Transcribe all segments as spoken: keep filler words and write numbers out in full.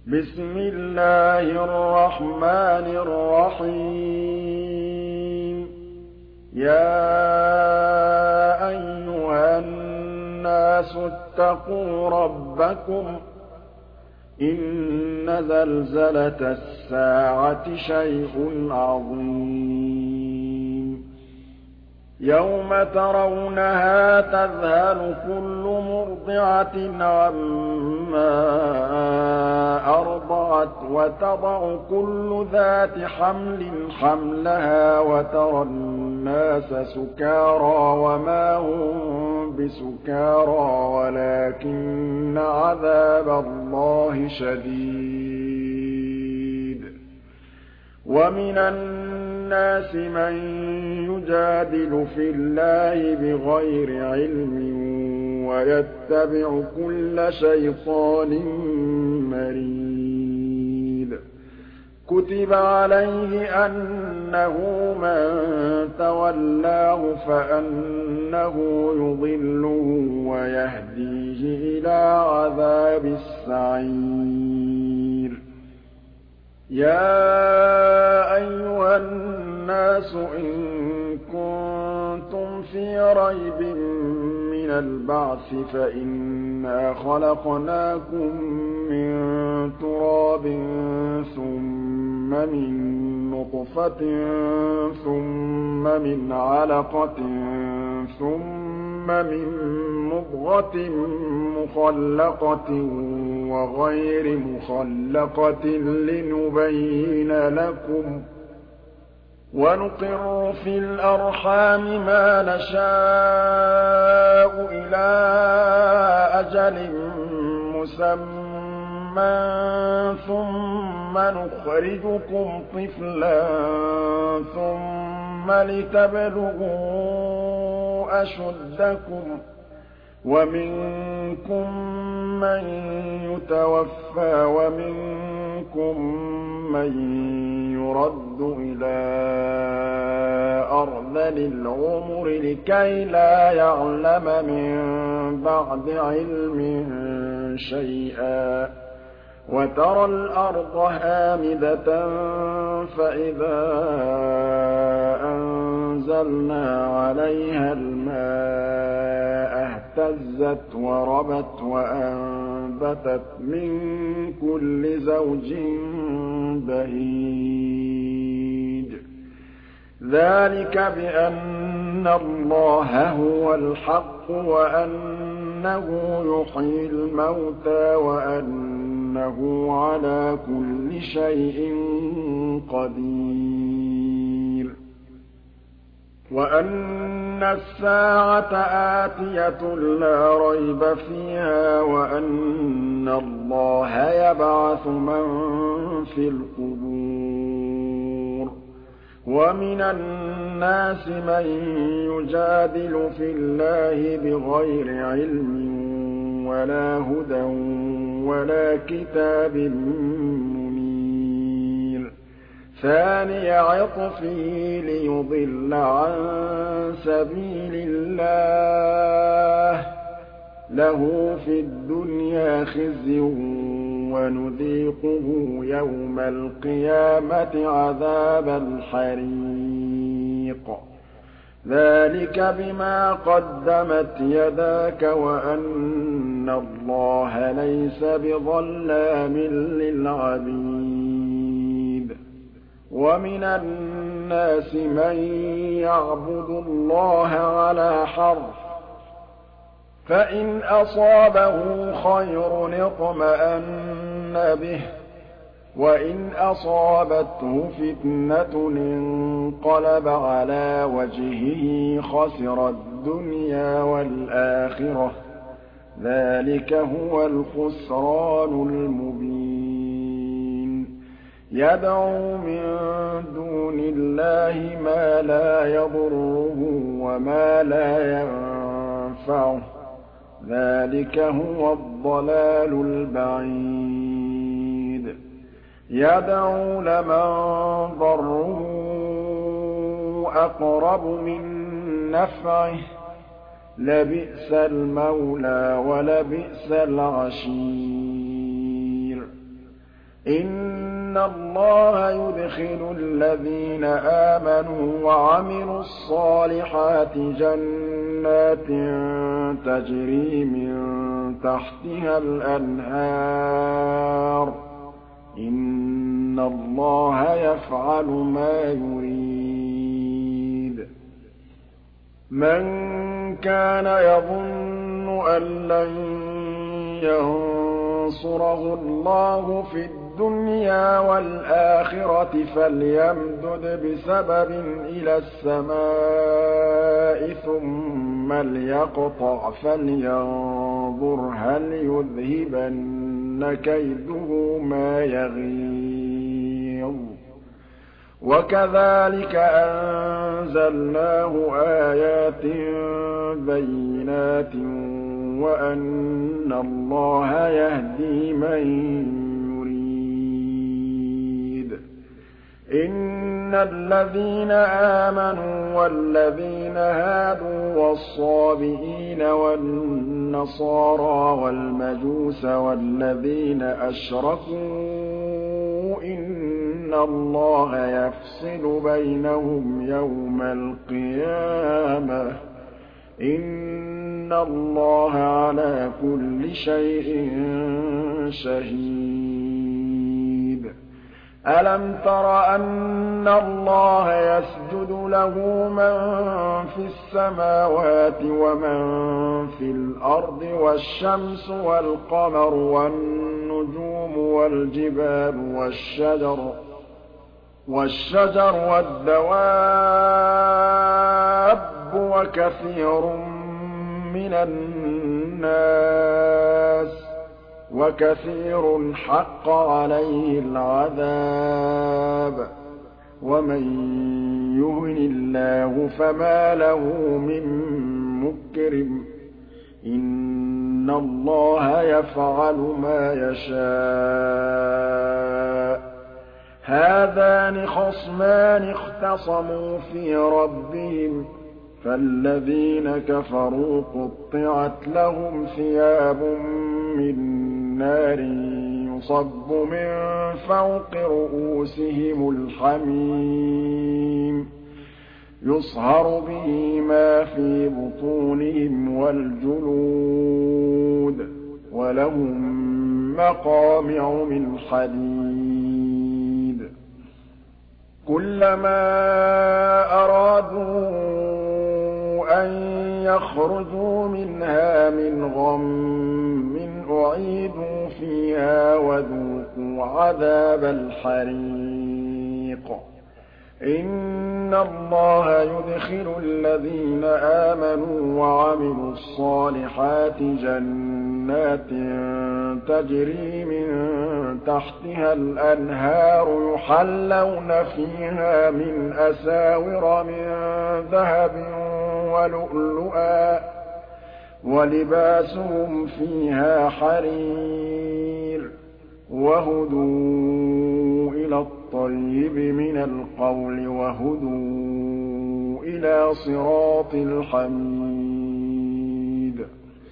بسم الله الرحمن الرحيم يا أيها الناس اتقوا ربكم إن زلزلة الساعة شيء عظيم يوم ترونها تذهل كل مرضعة عما أرضعت وتضع كل ذات حمل حملها وترى الناس سكارى وما هم بسكارى ولكن عذاب الله شديد ومن الناس من يجادل في الله بغير علم ويتبع كل شيطان مريد كتب عليه أنه من تولاه فأنه يضله ويهديه إلى عذاب السعير يا أيها الناس إن كنتم في ريب من البعث فإنا خلقناكم من تراب ثم من نطفة ثم من علقة ثم من مضغة مخلقة وغير مخلقة لنبين لكم ونقر في الأرحام ما نشاء إلى أجل مسمى ثم نخرجكم طفلا ثم لتبلغوا أشدكم ومنكم من يتوفى ومنكم من يرد إلى أرذل العمر لكي لا يعلم من بعد علم شيئا وترى الأرض هامدة فإذا أنزلنا عليها الماء اهتزت وربت وأنبتت من كل زوج بهيج ذلك بأن الله هو الحق وأنه يحيي الموتى وأنه على كل شيء قدير وأن الساعة آتية لا ريب فيها وأن الله يبعث من في القبور ومن الناس من يجادل في الله بغير علم ولا هدى ولا كتاب منير ثاني عطفه ليضل عن سبيل الله له في الدنيا خزي ونذيقه يوم القيامة عذاب الحريق ذلك بما قدمت يداك وأن الله ليس بظلام للعبيد ومن الناس من يعبد الله على حرف فإن أصابه خير اطمأن به وإن أصابته فتنة انقلب على وجهه خسر الدنيا والآخرة ذلك هو الخسران المبين يدعو من دون الله ما لا يضره وما لا ينفعه ذلك هو الضلال البعيد يدعو لمن ضره أقرب من نفعه لبئس المولى ولبئس العشير إِنَّ اللَّهَ يُدْخِلُ الَّذِينَ آمَنُوا وَعَمِلُوا الصَّالِحَاتِ جَنَّاتٍ تَجْرِي مِن تَحْتِهَا الْأَنْهَارُ ۚ إِنَّ اللَّهَ يَفْعَلُ مَا يُرِيدُ مَن كَانَ يَظُنُّ أَن لَّن يَنصُرَهُ اللَّهُ فِي الدُّنْيَا وَالْآخِرَةِ فَلْيَمْدُدْ بِسَبَبٍ إِلَى السَّمَاءِ ثُمَّ لْيَقْطَعْ فَلْيَنظُرْ هَلْ يُذْهِبَنَّ كَيْدُهُ مَا يَغِيظُ وَكَذَٰلِكَ أَنزَلْنَاهُ آيَاتٍ بَيِّنَاتٍ وَأَنَّ اللَّهَ يَهْدِي مَن يُرِيدُ إِنَّ الَّذِينَ آمَنُوا وَالَّذِينَ هَادُوا وَالصَّابِئِينَ وَالنَّصَارَىٰ وَالْمَجُوسَ وَالَّذِينَ أَشْرَكُوا إِنَّ اللَّهَ يَفْصِلُ بَيْنَهُمْ يَوْمَ الْقِيَامَةِ ۗ إِنَّ اللَّهَ عَلَىٰ كُلِّ شَيْءٍ شَهِيدٌ أَلَمْ تَرَ أَنَّ اللَّهَ يَسْجُدُ لَهُ مَن فِي السَّمَاوَاتِ وَمَن فِي الْأَرْضِ وَالشَّمْسُ وَالْقَمَرُ وَالنُّجُومُ وَالْجِبَالُ وَالشَّجَرُ وَالشَّجَرُ وَالدَّوَابُّ وَكَثِيرٌ مِّنَ النَّاسِ وَكَثِيرٌ حَقَّ عَلَيْهِ الْعَذَابُ وَمَن يُهِنِ اللَّهُ فَمَا لَهُ مِن مُّكْرِمٍ إِنَّ اللَّهَ يَفْعَلُ مَا يَشَاءُ هَٰذَانِ خَصْمَانِ اخْتَصَمُوا فِي رَبِّهِمْ فَالَّذِينَ كَفَرُوا قُطِّعَتْ لَهُمْ ثِيَابٌ مِّن نَّارٍ يُصَبُّ مِن فَوْقِ رُءُوسِهِمُ الْحَمِيمُ يُصْهَرُ بِهِ مَا فِي بُطُونِهِمْ وَالْجُلُودُ وَلَهُم مَّقَامِعُ مِنْ حَدِيدٍ كُلَّمَا أَرَادُوا أَن يَخْرُجُوا مِنْهَا مِنْ غَمٍّ أُعِيدُوا فِيهَا وَذُوقُوا عَذَابَ الْحَرِيقِ إِنَّ اللَّهَ يُدْخِلُ الَّذِينَ آمَنُوا وَعَمِلُوا الصَّالِحَاتِ جَنَّاتٍ تَجْرِي مِن تَحْتِهَا الْأَنْهَارُ يُحَلَّوْنَ فِيهَا مِنْ أَسَاوِرَ مِن ذَهَبٍ وَلُؤْلُؤًا وَلِبَاسُهُمْ فِيهَا حَرِيرٌ وَهُدُوا إِلَى الطَّيِّبِ مِنَ الْقَوْلِ وَهُدُوا إِلَىٰ صِرَاطِ الْحَمِيدِ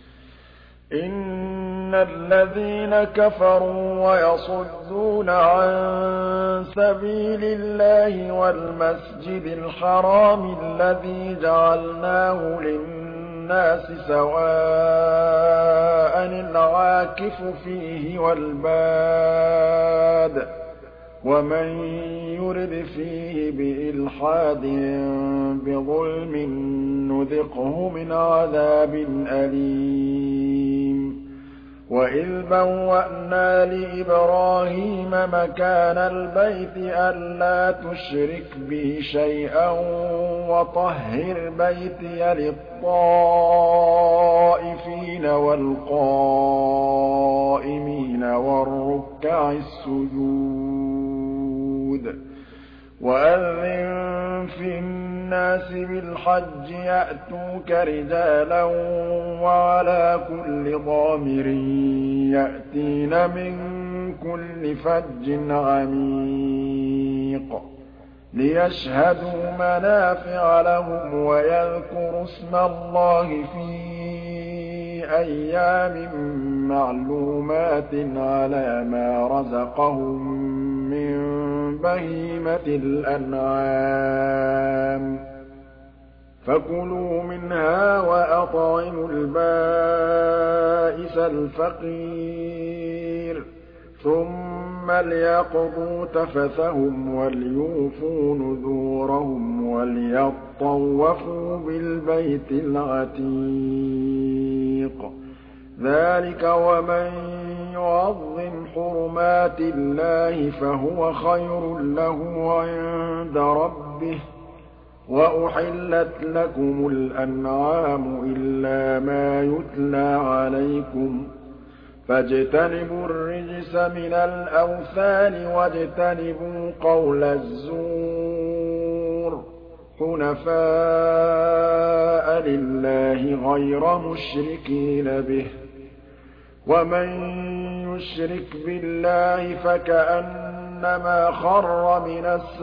إِنَّ الَّذِينَ كَفَرُوا وَيَصُدُّونَ عَن سَبِيلِ اللَّهِ وَالْمَسْجِدِ الْحَرَامِ الَّذِي جَعَلْنَاهُ لِلنَّاسِ سَوَاءً الْعَاكِفُ فِيهِ وَالْبَادِ ۚ وَمَن يُرِدْ فِيهِ بِإِلْحَادٍ بِظُلْمٍ نُّذِقْهُ مِنْ عَذَابٍ أَلِيمٍ وَإِذْ بَوَّأْنَا لِإِبْرَاهِيمَ مَكَانَ الْبَيْتِ أَلَّا تُشْرِكْ بِي شَيْئًا وَطَهِّرْ بَيْتِيَ لِلطَّائِفِينَ وَالْقَائِمِينَ وَالرُّكَّعِ السُّجُودِ وَأَذِّن فِي النَّاسِ بِالْحَجِّ يَأْتُوكَ رِجَالًا وَعَلَىٰ كُلِّ ضَامِرٍ يَأْتِينَ مِن كُلِّ فَجٍّ عَمِيقٍ لِيَشْهَدُوا مَنَافِعَ لَهُمْ وَيَذْكُرُوا اسْمَ اللَّهِ فِي أَيَّامٍ معلومات على ما رزقهم من بهيمة الأنعام فكلوا منها وأطعموا البائس الفقير ثم ليقضوا تفثهم وليوفوا نذورهم وليطوفوا بالبيت العتيق ذلك ومن يعظم حرمات الله فهو خير له عند ربه وأحلت لكم الأنعام إلا ما يتلى عليكم فاجتنبوا الرجس من الأوثان واجتنبوا قول الزور حنفاء لله غير مشركين به ومن يشرك بالله فكأنما خر من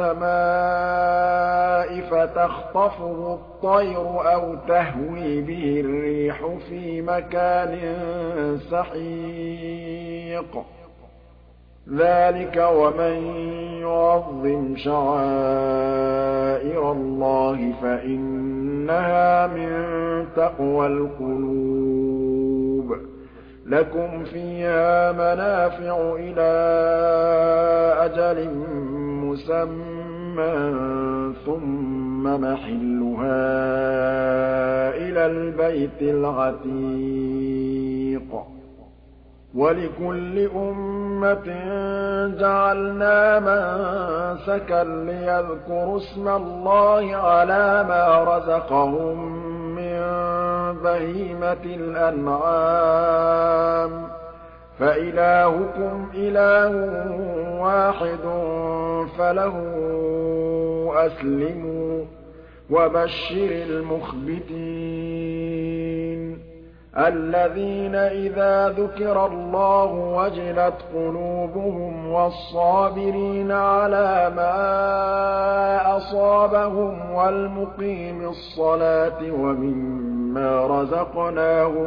السماء فتخطفه الطير أو تهوي به الريح في مكان سحيق ذلك ومن يعظم شعائر الله فإنها من تقوى القلوب لكم فيها منافع إلى أجل مسمى ثم محلها إلى البيت العتيق ولكل أمة جعلنا منسكا ليذكروا اسم الله على ما رزقهم من بهيمة الأنعام فإلهكم إله واحد فله أسلموا وبشر المخبتين الذين إذا ذكر الله وجلت قلوبهم والصابرين على ما أصابهم والمقيم الصلاة ومما رزقناهم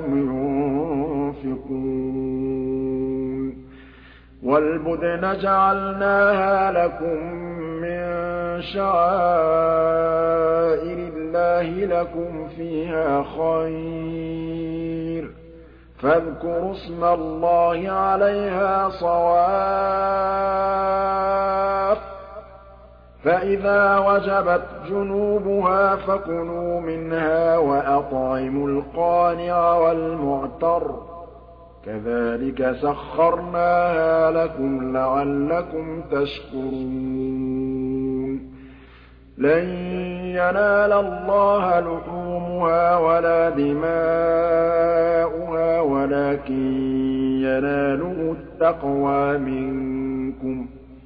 ينفقون والبدن جعلناها لكم من شعائر الله لكم فيها خير فاذكروا اسم الله عليها صواف فإذا وجبت جنوبها فكلوا منها وأطعموا القانع والمعتر كذلك سخرناها لكم لعلكم تشكرون لن ينال الله لحومها ولا دماؤها ولكن يناله التقوى منكم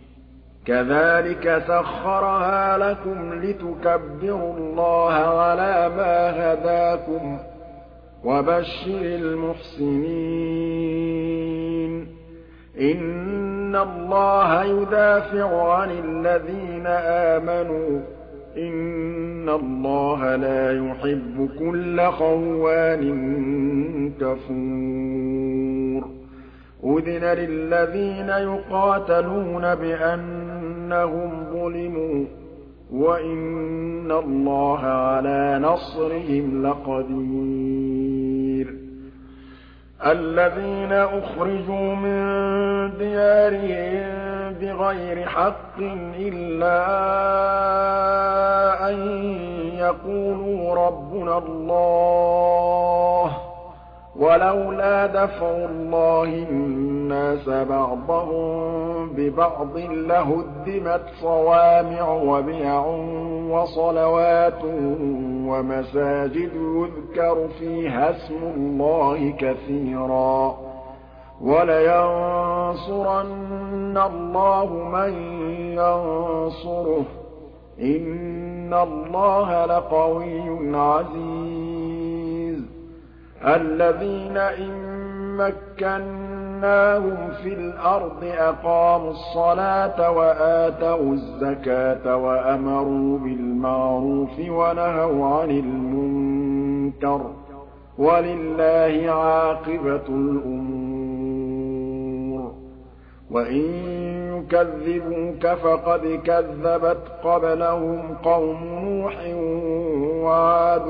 كذلك سخرها لكم لتكبروا الله على ما هداكم وبشر المحسنين إن الله يدافع عن الذين آمنوا إن الله لا يحب كل خوان كفور أذن للذين يقاتلون بأنهم ظلموا وإن الله على نصرهم لقدير الذين أخرجوا من ديارهم بغير حق إلا أن يقولوا ربنا الله ولولا دفع الله الناس بعضهم ببعض لهدمت صوامع وبيع وصلوات ومساجد يذكر فيها اسم الله كثيرا ولينصرن الله من ينصره إن الله لقوي عزيز الذين إن مكناهم في الأرض أقاموا الصلاة وآتوا الزكاة وأمروا بالمعروف ونهوا عن المنكر ولله عاقبة الأمور وَإِن يُكَذِّبُوكَ فَقَدْ كَذَّبَتْ قَبْلَهُمْ قَوْمُ نُوحٍ وَعَادٌ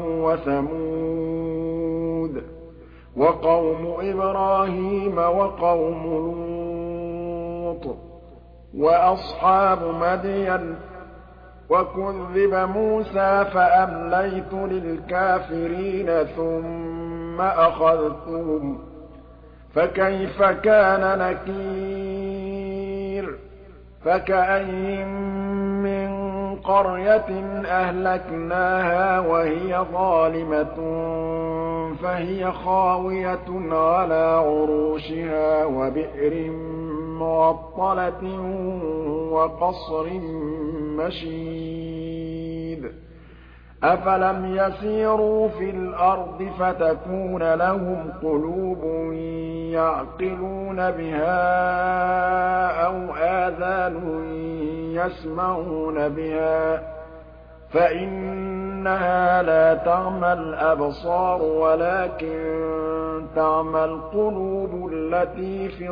وَثَمُودُ وَقَوْمُ إِبْرَاهِيمَ وَقَوْمُ لُوطٍ وَأَصْحَابُ مَدْيَنَ ۖ وَكُذِّبَ مُوسَىٰ فَأَمْلَيْتُ لِلْكَافِرِينَ ثُمَّ أَخَذْتُهُمْ ۖ فَكَيْفَ كَانَ نَكِيرِ فَكَأَيِّن مِّن قَرْيَةٍ أَهْلَكْنَاهَا وَهِيَ ظَالِمَةٌ فَهِيَ خَاوِيَةٌ عَلَىٰ عُرُوشِهَا وَبِئْرٍ مُّعَطَّلَةٍ وَقَصْرٍ مَّشِيدٍ أَفَلَمْ يَسِيرُوا فِي الْأَرْضِ فَتَكُونَ لَهُمْ قُلُوبٌ يَعْقِلُونَ بِهَا أَوْ آذَانٌ يَسْمَعُونَ بِهَا ۖ فَإِنَّهَا لَا تَعْمَى الْأَبْصَارُ وَلَٰكِن تَعْمَى الْقُلُوبُ الَّتِي فِي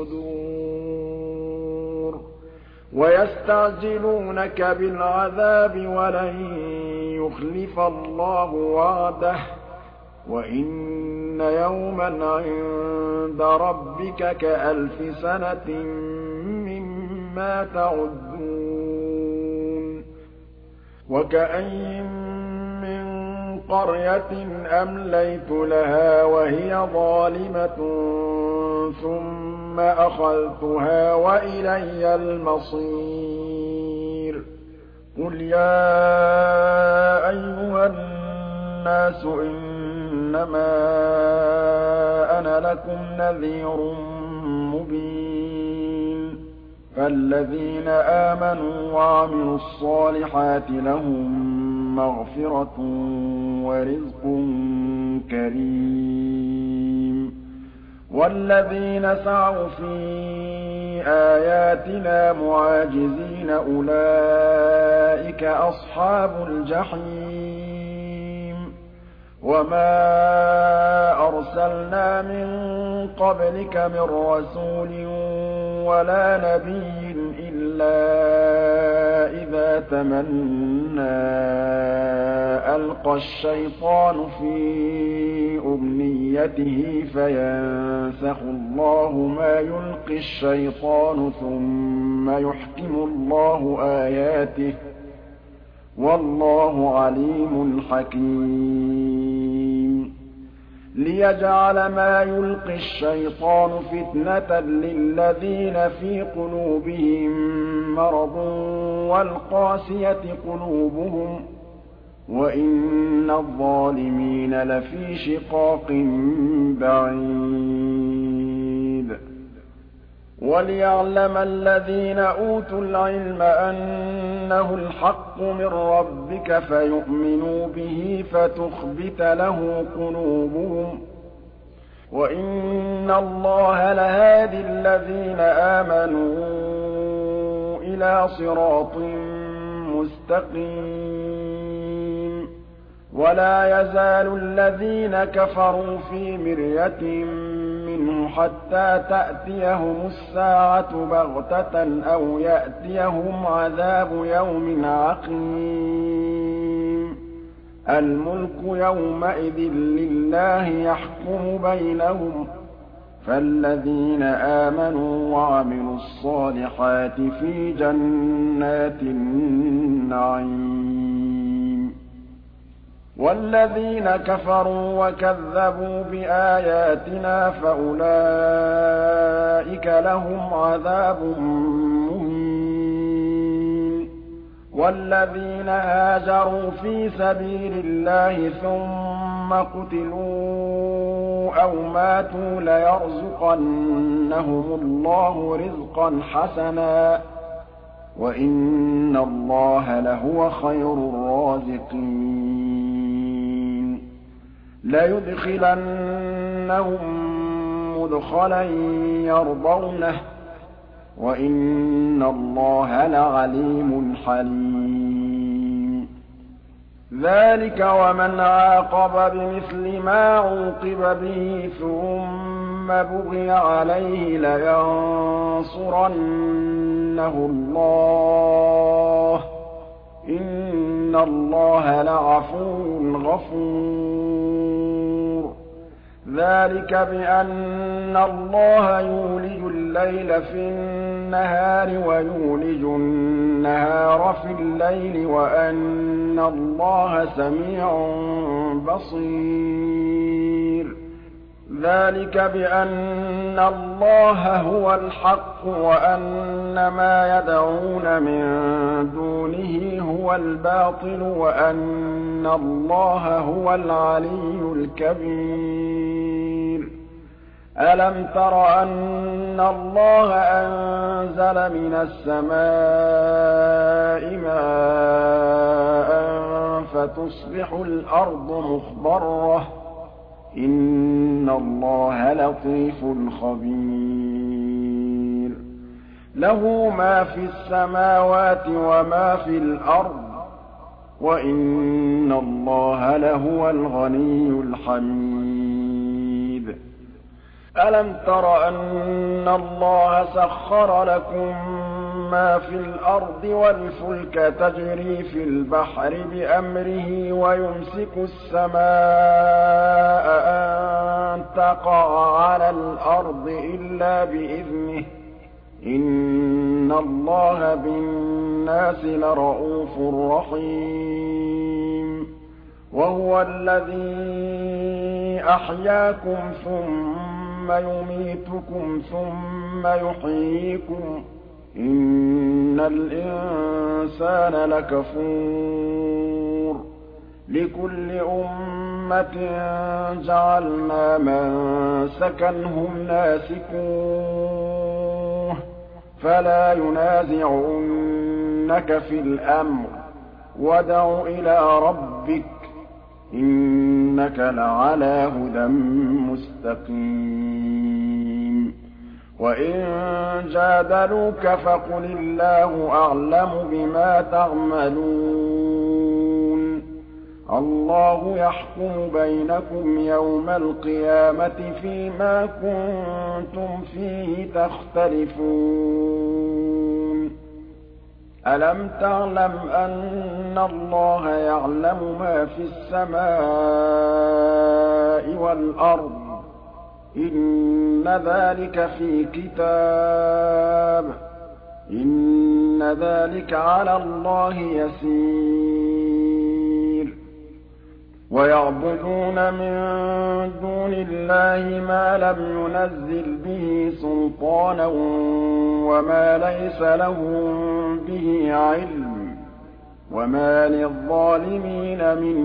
الصُّدُورِ وَيَسْتَعْجِلُونَكَ بِالْعَذَابِ وَلَن يُخْلِفَ اللَّهُ وَعْدَهُ وَإِنَّ يَوْمًا عِندَ رَبِّكَ كَأَلْفِ سَنَةٍ مِّمَّا تَعُدُّونَ وَكَأَيِّن مِّن قَرْيَةٍ أَمْلَيْتُ لَهَا وَهِيَ ظَالِمَةٌ ثُمَّ أَخَذْتُهَا وَإِلَيَّ الْمَصِيرُ قُلْ يَا أَيُّهَا النَّاسُ إِنَّمَا أَنَا لَكُمْ نَذِيرٌ مُّبِينٌ فَالَّذِينَ آمَنُوا وَعَمِلُوا الصَّالِحَاتِ لَهُم مَّغْفِرَةٌ وَرِزْقٌ كَرِيمٌ وَالَّذِينَ سَعَوْا فِي آيَاتِنَا مُعَاجِزِينَ أُولَٰئِكَ أَصْحَابُ الْجَحِيمِ وَمَا أَرْسَلْنَا مِن قَبْلِكَ مِن رَّسُولٍ وَلَا نَبِيٍّ إِلَّا إِذَا تَمَنَّىٰ أَلْقَى الشَّيْطَانُ فِي أُمْنِيَّتِهِ فَيَنسَخُ اللَّهُ مَا يُلْقِي الشَّيْطَانُ ثُمَّ يُحْكِمُ اللَّهُ آيَاتِهِ ۗ وَاللَّهُ عَلِيمٌ حَكِيمٌ لِيَجْعَلَ مَا يُلْقِي الشَّيْطَانُ فِتْنَةً لِّلَّذِينَ فِي قُلُوبِهِم مَّرَضٌ وَالْقَاسِيَةِ قُلُوبُهُمْ ۗ وَإِنَّ الظَّالِمِينَ لَفِي شِقَاقٍ بَعِيدٍ وَلِيَعْلَمَ الَّذِينَ أُوتُوا الْعِلْمَ أَنَّهُ الْحَقُّ مِن رَّبِّكَ فَيُؤْمِنُوا بِهِ فَتُخْبِتَ لَهُ قُلُوبُهُمْ ۗ وَإِنَّ اللَّهَ لَهَادِ الَّذِينَ آمَنُوا إِلَىٰ صِرَاطٍ مُّسْتَقِيمٍ وَلَا يَزَالُ الَّذِينَ كَفَرُوا فِي مِرْيَةٍ مِّنْهُ حَتَّىٰ تَأْتِيَهُمُ السَّاعَةُ بَغْتَةً أَوْ يَأْتِيَهُمْ عَذَابُ يَوْمٍ عَقِيمٍ الْمُلْكُ يَوْمَئِذٍ لِّلَّهِ يَحْكُمُ بَيْنَهُمْ ۚ فَالَّذِينَ آمَنُوا وَعَمِلُوا الصَّالِحَاتِ فِي جَنَّاتِ النَّعِيمِ وَالَّذِينَ كَفَرُوا وَكَذَّبُوا بِآيَاتِنَا فَأُولَٰئِكَ لَهُمْ عَذَابٌ مُّهِينٌ وَالَّذِينَ هَاجَرُوا فِي سَبِيلِ اللَّهِ ثُمَّ قُتِلُوا أَوْ مَاتُوا لَيَرْزُقَنَّهُمُ اللَّهُ رِزْقًا حَسَنًا ۚ وَإِنَّ اللَّهَ لَهُوَ خَيْرُ الرَّازِقِينَ لَيُدْخِلَنَّهُم مُّدْخَلًا يَرْضَوْنَهُ ۗ وَإِنَّ اللَّهَ لَعَلِيمٌ حَلِيمٌ ذَٰلِكَ وَمَنْ عَاقَبَ بِمِثْلِ مَا عُوقِبَ بِهِ ثُمَّ ثُمَّ بُغِيَ عَلَيْهِ لَيَنصُرَنَّهُ اللَّهُ ۗ إِنَّ اللَّهَ لَعَفُوٌّ غَفُورٌ ذَٰلِكَ بِأَنَّ اللَّهَ يُولِجُ اللَّيْلَ فِي النَّهَارِ وَيُولِجُ النَّهَارَ فِي اللَّيْلِ وَأَنَّ اللَّهَ سَمِيعٌ بَصِيرٌ ذَٰلِكَ بِأَنَّ اللَّهَ هُوَ الْحَقُّ وَأَنَّ مَا يَدْعُونَ مِن دُونِهِ هُوَ الْبَاطِلُ وَأَنَّ اللَّهَ هُوَ الْعَلِيُّ الْكَبِيرُ أَلَمْ تَرَ أَنَّ اللَّهَ أَنزَلَ مِنَ السَّمَاءِ مَاءً فَتُصْبِحُ الْأَرْضُ مُخْضَرَّةً ۗ إِنَّ اللَّهَ لَطِيفٌ خَبِيرٌ لَهُ مَا فِي السَّمَاوَاتِ وَمَا فِي الْأَرْضِ ۗ وَإِنَّ اللَّهَ لَهُوَ الْغَنِيُّ الْحَمِيدُ أَلَمْ تَرَ أَنَّ اللَّهَ سَخَّرَ لَكُم مَّا فِي الْأَرْضِ وَالْفُلْكَ تَجْرِي فِي الْبَحْرِ بِأَمْرِهِ وَيُمْسِكُ السَّمَاءَ أَن تَقَعَ عَلَى الْأَرْضِ إِلَّا بِإِذْنِهِ ۗ إِنَّ اللَّهَ بِالنَّاسِ لَرَءُوفٌ رَّحِيمٌ وَهُوَ الَّذِي أَحْيَاكُمْ ثُمَّ يُمِيتُكُمْ ثُمَّ يُحْيِيكُمْ ۗ إِنَّ الْإِنسَانَ لَكَفُورٌ لِكُلِّ أُمَّةٍ جَعَلْنَا مَنسَكًا هُمْ نَاسِكُوهُ فَلَا يُنَازِعُنَّكَ فِي الْأَمْرِ وَادْعُ إِلَىٰ رَبِّكَ إِنَّكَ لَعَلَىٰ هُدًى مُّسْتَقِيمٍ وَإِن جَادَلُوكَ فَقُلِ اللَّهُ أَعْلَمُ بِمَا تَعْمَلُونَ اللَّهُ يَحْكُمُ بَيْنَكُمْ يَوْمَ الْقِيَامَةِ فِيمَا كُنتُمْ فِيهِ تَخْتَلِفُونَ أَلَمْ تَعْلَمْ أَنَّ اللَّهَ يَعْلَمُ مَا فِي السَّمَاءِ وَالْأَرْضِ ۗ إِنَّ ذَٰلِكَ فِي كِتَابٍ ۚ إِنَّ ذَٰلِكَ عَلَى اللَّهِ يَسِيرٌ وَيَعْبُدُونَ مِن دُونِ اللَّهِ مَا لَمْ يُنَزِّلْ بِهِ سُلْطَانًا وَمَا لَيْسَ لَهُم بِهِ عِلْمٌ ۗ وَمَا لِلظَّالِمِينَ مِن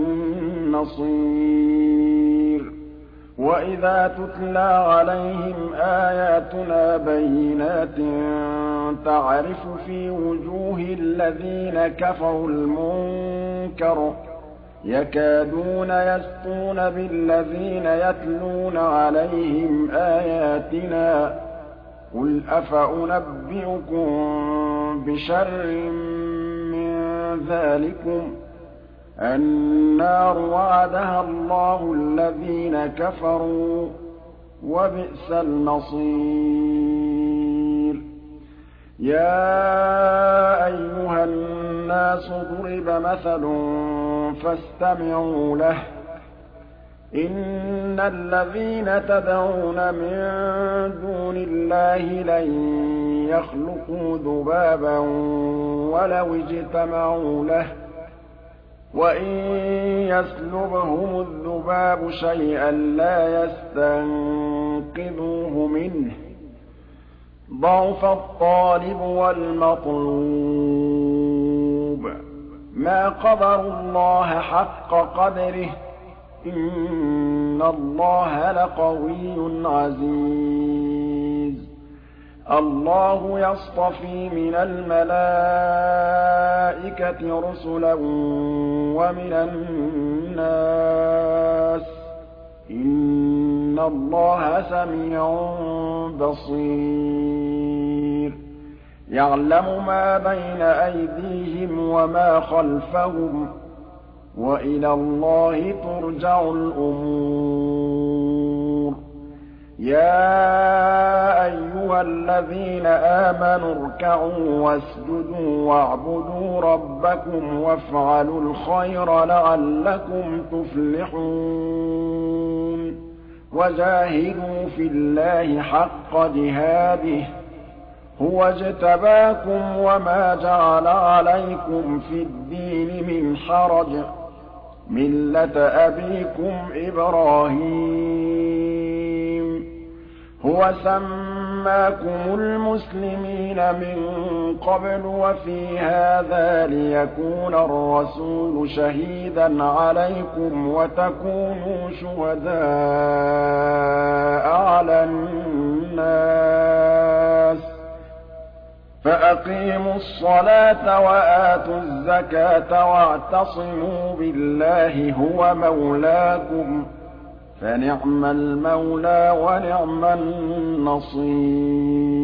نَّصِيرٍ وَإِذَا تُتْلَىٰ عَلَيْهِمْ آيَاتُنَا بَيِّنَاتٍ تَعْرِفُ فِي وُجُوهِ الَّذِينَ كَفَرُوا الْمُنكَرَ يَكَادُونَ يَسْطُونَ بِالَّذِينَ يَتْلُونَ عَلَيْهِمْ آيَاتِنَا ۗ قُلْ أَفَأُنَبِّئُكُم بِشَرٍّ مِّن ذَٰلِكُمُ ۗ النَّارُ وَعَدَهَا اللَّهُ الَّذِينَ كَفَرُوا ۖ وَبِئْسَ الْمَصِيرُ يَا أَيُّهَا النَّاسُ ضُرِبَ مَثَلٌ فَاسْتَمِعُوا لَهُ ۚ إِنَّ الَّذِينَ تَدْعُونَ مِن دُونِ اللَّهِ لَن يَخْلُقُوا ذُبَابًا وَلَوِ اجْتَمَعُوا لَهُ ۖ وَإِن يَسْلُبْهُمُ الذُّبَابُ شَيْئًا لَّا يَسْتَنقِذُوهُ مِنْهُ ۚ ضَعُفَ الطَّالِبُ وَالْمَطْلُوبُ مَا قَدَرُوا اللَّهَ حَقَّ قَدْرِهِ ۗ إِنَّ اللَّهَ لَقَوِيٌّ عَزِيزٌ اللَّهُ يَصْطَفِي مِنَ الْمَلَائِكَةِ رُسُلًا وَمِنَ النَّاسِ ۚ إِنَّ اللَّهَ سَمِيعٌ بَصِيرٌ يَعْلَمُ مَا بَيْنَ أَيْدِيهِمْ وَمَا خَلْفَهُمْ ۗ وَإِلَى اللَّهِ تُرْجَعُ الْأُمُورُ يَا أَيُّهَا الَّذِينَ آمَنُوا ارْكَعُوا وَاسْجُدُوا وَاعْبُدُوا رَبَّكُمْ وَافْعَلُوا الْخَيْرَ لَعَلَّكُمْ تُفْلِحُونَ وَجَاهِدُوا فِي اللَّهِ حَقَّ جِهَادِهِ هُوَ اجْتَبَاكُمْ وَمَا جَعَلَ عَلَيْكُمْ فِي الدِّينِ مِنْ حَرَجٍ ۚ مِّلَّةَ أَبِيكُمْ إِبْرَاهِيمَ هُوَ سَمَّاكُمُ الْمُسْلِمِينَ مِن قَبْلُ وَفِي هَٰذَا لِيَكُونَ الرَّسُولُ شَهِيدًا عَلَيْكُمْ وَتَكُونُوا شُهَدَاءَ عَلَى النَّاسِ ۚ فَأَقِيمُوا الصَّلَاةَ وَآتُوا الزَّكَاةَ وَاعْتَصِمُوا بِاللَّهِ هُوَ مَوْلَاكُمْ ۖ فَنِعْمَ الْمَوْلَىٰ وَنِعْمَ النَّصِيرُ